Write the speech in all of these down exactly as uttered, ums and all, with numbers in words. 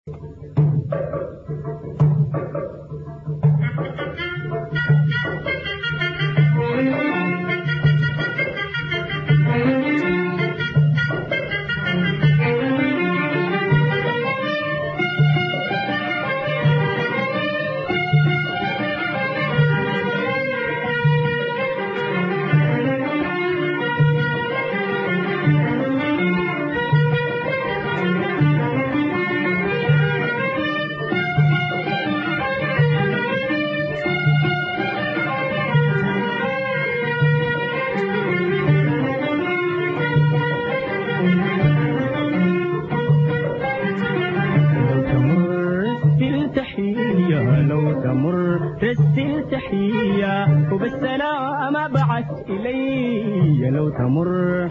رسل تحية وبالسلامة بعث إلي لو تمر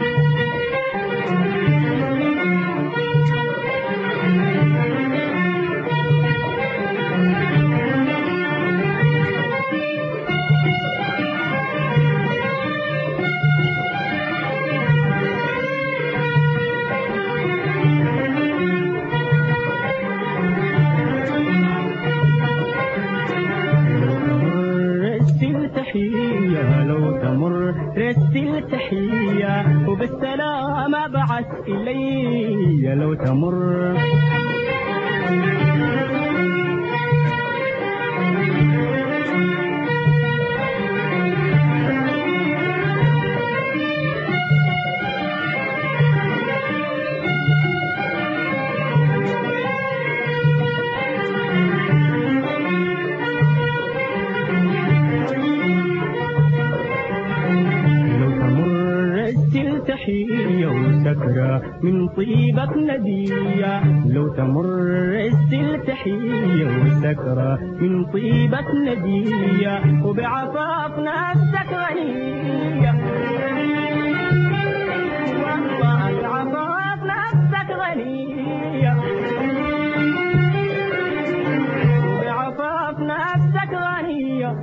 لو تمر رسل تحية وبالسلامة بعث إلي لو تمر تحية وسكرة من طيبك ندية لو تمر رسل تحية وسكرة من طيبك ندية وبعفاف نفسك غنية والله بعفاف نفسك غنية وبعفاف نفسك غنية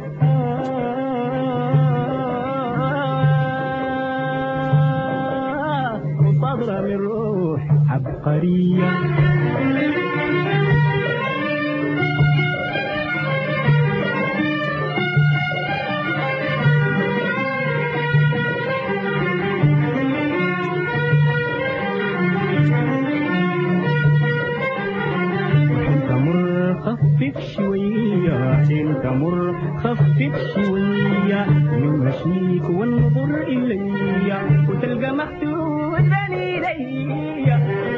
صدرة من روح عبقرية تمر خفف شوية حين تمر خفف شوية من مشيك وانظر إلي وتلقى مكتوب بني لي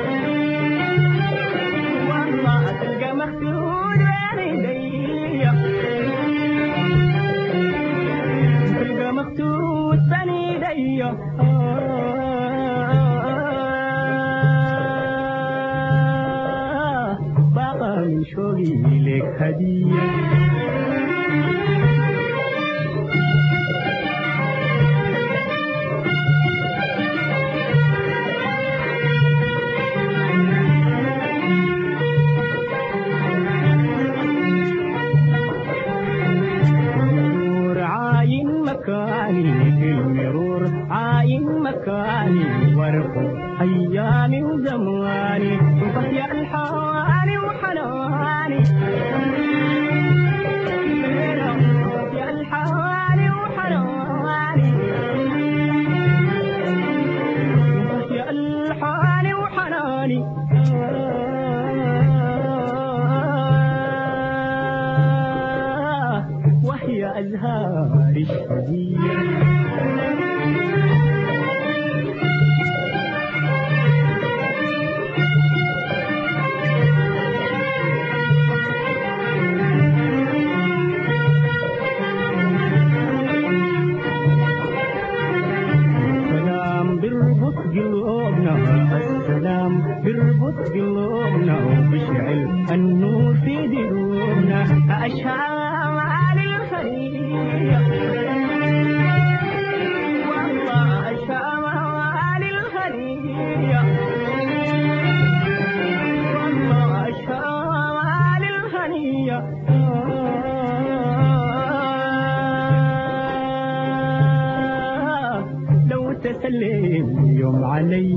والله تلقى مكتوب بني لي تلقى مكتوب بني لي بقى من شوقي لك هدية مكاني في المرور عاين مكاني وارقب أيام زماني وفي الحواني وحناني وفي الحواني وحناني وفي الحواني وحناني وهي أزهار الشديد السلام بربط قلوبنا السلام بربط قلوبنا وبشعل النور في دروبنا أشهر والله أشهر للخلية والله أشهر للخلية لو تسلم يوم علي